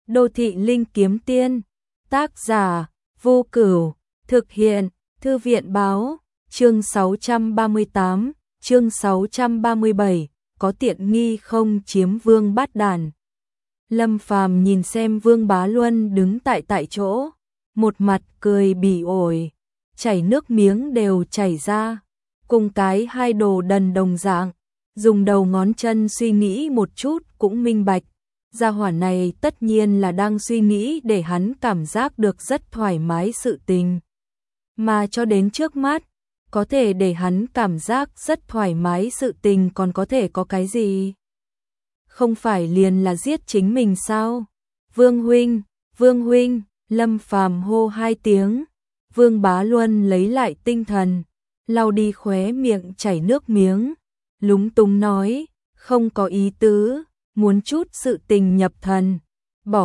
Đô thị linh kiếm tiên, tác giả Vô Cửu, thực hiện Thư viện báo, chương 638, chương 637, có tiện nghi không chiếm Vương Bát Đàn. Lâm Phàm nhìn xem Vương Bá Luân đứng tại chỗ, một mặt cười bỉ ổi, chảy nước miếng đều chảy ra, cùng cái hai đồ đần đồng dạng, dùng đầu ngón chân suy nghĩ một chút cũng minh bạch. Gia hỏa này tất nhiên là đang suy nghĩ để hắn cảm giác được rất thoải mái sự tình. Mà cho đến trước mắt, có thể để hắn cảm giác rất thoải mái sự tình còn có thể có cái gì? Không phải liền là giết chính mình sao? Vương huynh, Lâm Phàm hô hai tiếng. Vương Bá Luân lấy lại tinh thần, lau đi khóe miệng chảy nước miếng, lúng túng nói, không có ý tứ, muốn chút sự tình nhập thần, bỏ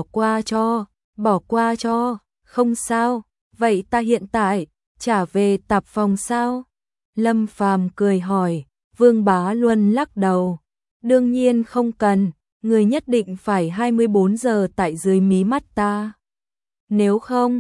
qua cho, không sao, vậy ta hiện tại trả về tạp phòng sao? Lâm Phàm cười hỏi. Vương Bá Luân lắc đầu, đương nhiên không cần, người nhất định phải 24 giờ tại dưới mí mắt ta. Nếu không,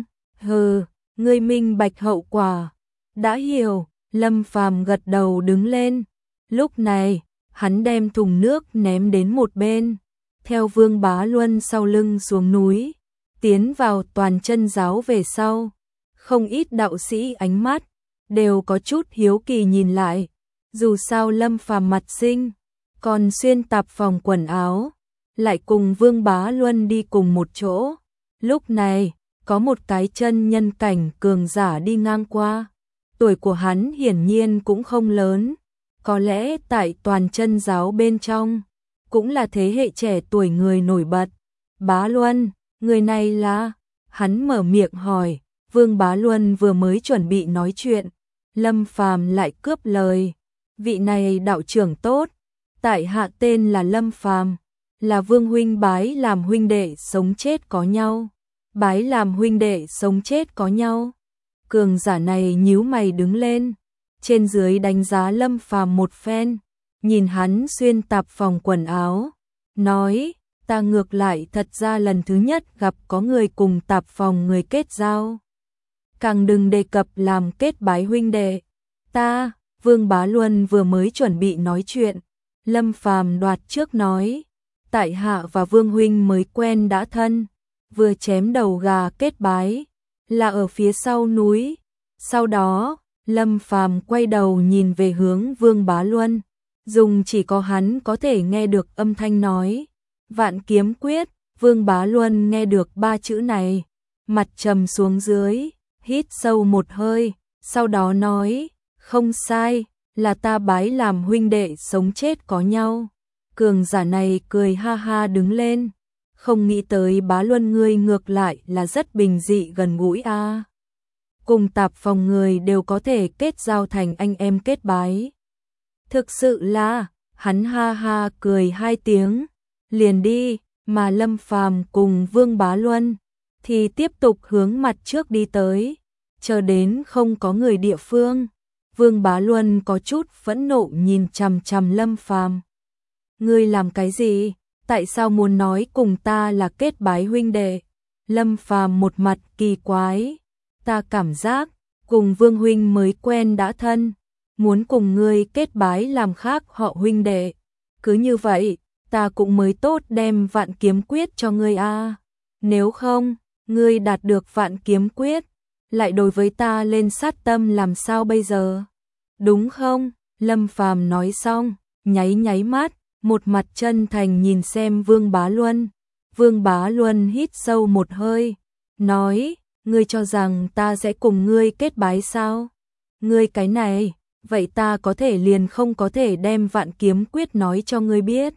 ngươi minh bạch hậu quả. Đã hiểu. Lâm Phàm gật đầu đứng lên. Lúc này, hắn đem thùng nước ném đến một bên, theo Vương Bá Luân sau lưng xuống núi, tiến vào toàn chân giáo về sau. Không ít đạo sĩ ánh mắt đều có chút hiếu kỳ nhìn lại, dù sao Lâm Phàm mặt sinh, còn xuyên tạp phòng quần áo, lại cùng Vương Bá Luân đi cùng một chỗ. Lúc này, có một cái chân nhân cảnh cường giả đi ngang qua. Tuổi của hắn hiển nhiên cũng không lớn, có lẽ tại toàn chân giáo bên trong, cũng là thế hệ trẻ tuổi người nổi bật. Bá Luân, người này là? Hắn mở miệng hỏi. Vương Bá Luân vừa mới chuẩn bị nói chuyện, Lâm Phàm lại cướp lời. Vị này đạo trưởng tốt, tại hạ tên là Lâm Phàm, là Vương huynh bái làm huynh đệ sống chết có nhau. Bái làm huynh đệ sống chết có nhau. Cường giả này nhíu mày đứng lên, trên dưới đánh giá Lâm Phàm một phen, nhìn hắn xuyên tạp phòng quần áo, nói, ta ngược lại thật ra lần thứ nhất gặp có người cùng tạp phòng người kết giao. Càng đừng đề cập làm kết bái huynh đệ. Ta, Vương Bá Luân vừa mới chuẩn bị nói chuyện, Lâm Phàm đoạt trước nói, tại hạ và Vương huynh mới quen đã thân, vừa chém đầu gà kết bái, là ở phía sau núi. Sau đó, Lâm Phàm quay đầu nhìn về hướng Vương Bá Luân, dùng chỉ có hắn có thể nghe được âm thanh nói, Vạn Kiếm Quyết. Vương Bá Luân nghe được ba chữ này, mặt trầm xuống dưới, hít sâu một hơi, sau đó nói, không sai, là ta bái làm huynh đệ sống chết có nhau. Cường giả này cười ha ha đứng lên, không nghĩ tới Bá Luân ngươi ngược lại là rất bình dị gần gũi a. Cùng tạp phòng người đều có thể kết giao thành anh em kết bái. Thực sự là, hắn ha ha cười hai tiếng, liền đi, mà Lâm Phàm cùng Vương Bá Luân thì tiếp tục hướng mặt trước đi tới, chờ đến không có người địa phương. Vương Bá Luân có chút phẫn nộ nhìn chằm chằm Lâm Phàm. Ngươi làm cái gì? Tại sao muốn nói cùng ta là kết bái huynh đệ? Lâm Phàm một mặt kỳ quái. Ta cảm giác, cùng Vương huynh mới quen đã thân, muốn cùng ngươi kết bái làm khác họ huynh đệ. Cứ như vậy, ta cũng mới tốt đem Vạn Kiếm Quyết cho ngươi a. Nếu không, ngươi đạt được Vạn Kiếm Quyết, lại đối với ta lên sát tâm làm sao bây giờ? Đúng không? Lâm Phàm nói xong, nháy mắt, một mặt chân thành nhìn xem Vương Bá Luân. Vương Bá Luân hít sâu một hơi, nói, ngươi cho rằng ta sẽ cùng ngươi kết bái sao? Ngươi cái này, vậy ta có thể liền không có thể đem Vạn Kiếm Quyết nói cho ngươi biết.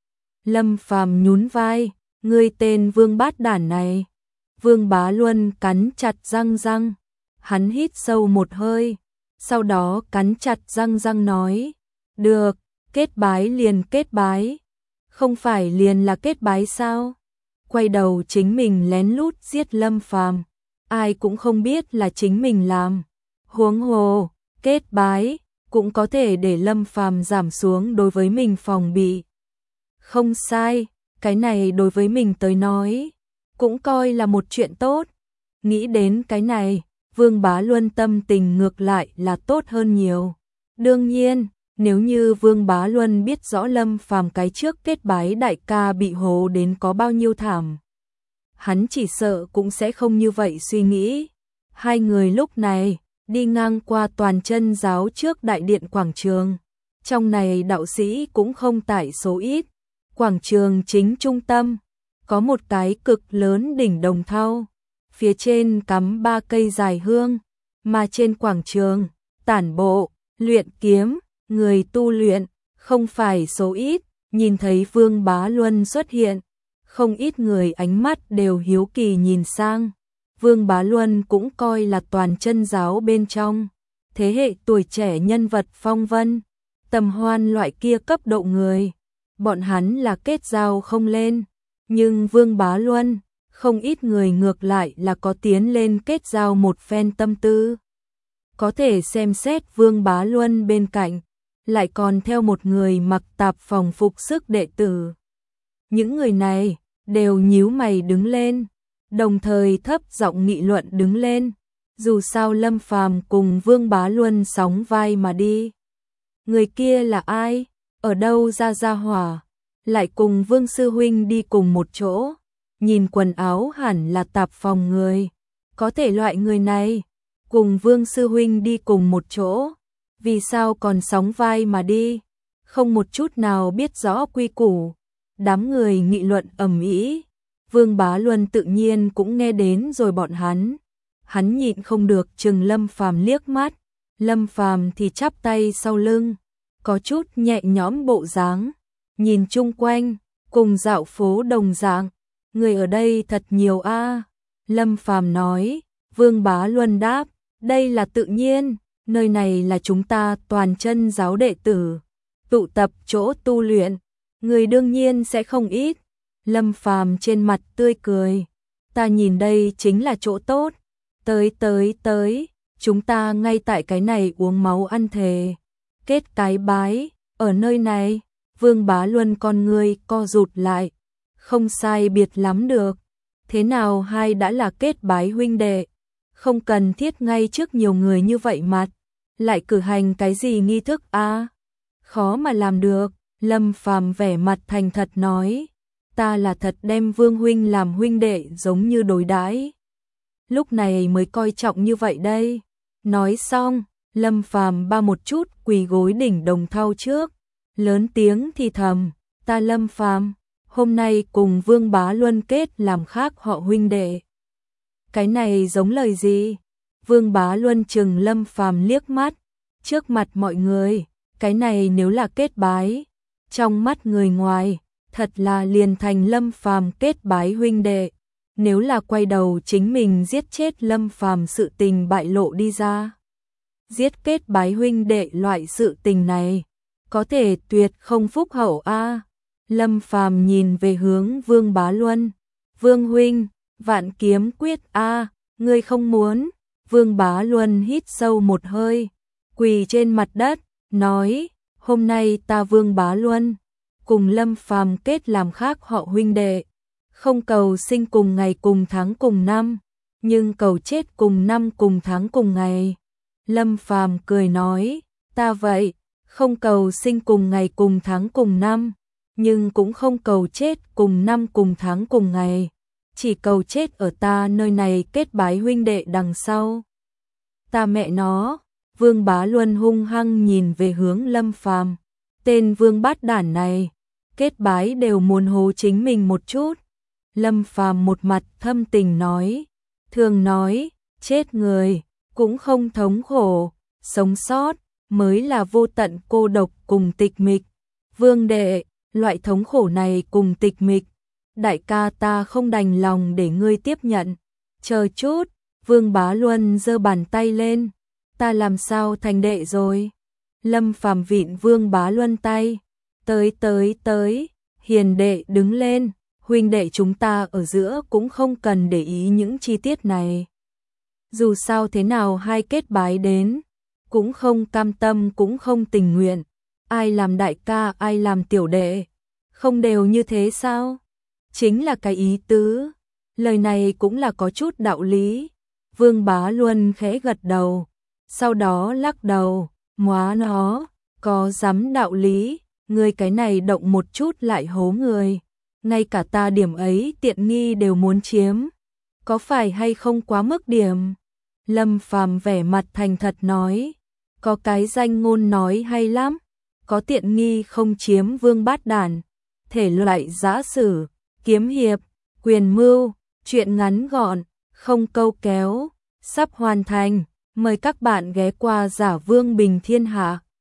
Lâm Phàm nhún vai, ngươi tên Vương Bát Đản này. Vương Bá Luân cắn chặt răng, hắn hít sâu một hơi, sau đó cắn chặt răng nói, được, kết bái liền kết bái, không phải liền là kết bái sao? Quay đầu chính mình lén lút giết Lâm Phàm, ai cũng không biết là chính mình làm. Huống hồ, kết bái cũng có thể để Lâm Phàm giảm xuống đối với mình phòng bị. Không sai, cái này đối với mình tới nói, cũng coi là một chuyện tốt. Nghĩ đến cái này, Vương Bá Luân tâm tình ngược lại là tốt hơn nhiều. Đương nhiên, nếu như Vương Bá Luân biết rõ Lâm Phàm cái trước kết bái đại ca bị hố đến có bao nhiêu thảm, hắn chỉ sợ cũng sẽ không như vậy suy nghĩ. Hai người lúc này đi ngang qua Toàn Chân giáo trước đại điện quảng trường. Trong này đạo sĩ cũng không tại số ít. Quảng trường chính trung tâm có một cái cực lớn đỉnh đồng thau, phía trên cắm 3 cây dài hương, mà trên quảng trường tản bộ, luyện kiếm, người tu luyện không phải số ít. Nhìn thấy Vương Bá Luân xuất hiện, không ít người ánh mắt đều hiếu kỳ nhìn sang. Vương Bá Luân cũng coi là Toàn Chân giáo bên trong thế hệ tuổi trẻ nhân vật phong vân, tầm hoan loại kia cấp độ người, bọn hắn là kết giao không lên, nhưng Vương Bá Luân, không ít người ngược lại là có tiến lên kết giao một phen tâm tư. Có thể xem xét Vương Bá Luân bên cạnh, lại còn theo một người mặc tạp phòng phục sức đệ tử. Những người này đều nhíu mày đứng lên, đồng thời thấp giọng nghị luận đứng lên. Dù sao Lâm Phàm cùng Vương Bá Luân sóng vai mà đi. Người kia là ai? Ở đâu ra hỏa? Lại cùng Vương Sư Huynh đi cùng một chỗ. Nhìn quần áo hẳn là tạp phòng người. Có thể loại người này cùng Vương Sư Huynh đi cùng một chỗ, vì sao còn sóng vai mà đi? Không một chút nào biết rõ quy củ. Đám người nghị luận ầm ĩ. Vương Bá Luân tự nhiên cũng nghe đến rồi bọn hắn. Hắn nhịn không được chừng Lâm Phàm liếc mắt. Lâm Phàm thì chắp tay sau lưng, có chút nhẹ nhõm bộ dáng, nhìn chung quanh, cùng dạo phố đồng dạng, người ở đây thật nhiều a. Lâm Phàm nói. Vương Bá Luân đáp, đây là tự nhiên, nơi này là chúng ta Toàn Chân giáo đệ tử tụ tập chỗ tu luyện, người đương nhiên sẽ không ít. Lâm Phàm trên mặt tươi cười, ta nhìn đây chính là chỗ tốt. Tới, chúng ta ngay tại cái này uống máu ăn thề, kết cái bái, ở nơi này. Vương Bá Luân con ngươi co rụt lại, không sai biệt lắm được. Thế nào hai đã là kết bái huynh đệ, không cần thiết ngay trước nhiều người như vậy mặt, lại cử hành cái gì nghi thức a? Khó mà làm được. Lâm Phàm vẻ mặt thành thật nói, ta là thật đem Vương huynh làm huynh đệ giống như đối đãi, lúc này mới coi trọng như vậy đây. Nói xong, Lâm Phàm ba một chút quỳ gối đỉnh đồng thau trước, lớn tiếng thì thầm, ta Lâm Phàm hôm nay cùng Vương Bá Luân kết làm khác họ huynh đệ. Cái này giống lời gì? Vương Bá Luân chừng Lâm Phàm liếc mắt, trước mặt mọi người, cái này nếu là kết bái, trong mắt người ngoài, thật là liền thành Lâm Phàm kết bái huynh đệ. Nếu là quay đầu chính mình giết chết Lâm Phàm sự tình bại lộ đi ra, giết kết bái huynh đệ loại sự tình này, có thể tuyệt không phúc hậu a. Lâm Phàm nhìn về hướng Vương Bá Luân, Vương huynh, Vạn Kiếm Quyết a, ngươi không muốn? Vương Bá Luân hít sâu một hơi, quỳ trên mặt đất, nói, hôm nay ta Vương Bá Luân cùng Lâm Phàm kết làm khác họ huynh đệ, không cầu sinh cùng ngày cùng tháng cùng năm, nhưng cầu chết cùng năm cùng tháng cùng ngày. Lâm Phàm cười nói, ta vậy, không cầu sinh cùng ngày cùng tháng cùng năm, nhưng cũng không cầu chết cùng năm cùng tháng cùng ngày, chỉ cầu chết ở ta nơi này kết bái huynh đệ đằng sau. Ta mẹ nó. Vương Bá Luân hung hăng nhìn về hướng Lâm Phàm, tên Vương bát đản này, kết bái đều muốn hố chính mình một chút. Lâm Phàm một mặt thâm tình nói, thường nói, chết người cũng không thống khổ, sống sót mới là vô tận cô độc cùng tịch mịch. Vương đệ, loại thống khổ này cùng tịch mịch, đại ca ta không đành lòng để ngươi tiếp nhận. Chờ chút. Vương Bá Luân giơ bàn tay lên, ta làm sao thành đệ rồi? Lâm Phàm vịn Vương Bá Luân tay, tới, hiền đệ đứng lên, huynh đệ chúng ta ở giữa cũng không cần để ý những chi tiết này. Dù sao thế nào hai kết bái đến, cũng không cam tâm cũng không tình nguyện, ai làm đại ca ai làm tiểu đệ, không đều như thế sao? Chính là cái ý tứ. Lời này cũng là có chút đạo lý. Vương Bá Luân khẽ gật đầu, sau đó lắc đầu, móa nó, có dám đạo lý, ngươi cái này động một chút lại hố người. Ngay cả ta điểm ấy tiện nghi đều muốn chiếm. Có phải hay không quá mức điểm? Lâm Phàm vẻ mặt thành thật nói, có cái danh ngôn nói hay lắm, có tiện nghi không chiếm vương bát đản, thể loại giã sử, kiếm hiệp, quyền mưu, truyện ngắn gọn, không câu kéo, sắp hoàn thành, mời các bạn ghé qua Giả Vương Bình Thiên Hạ.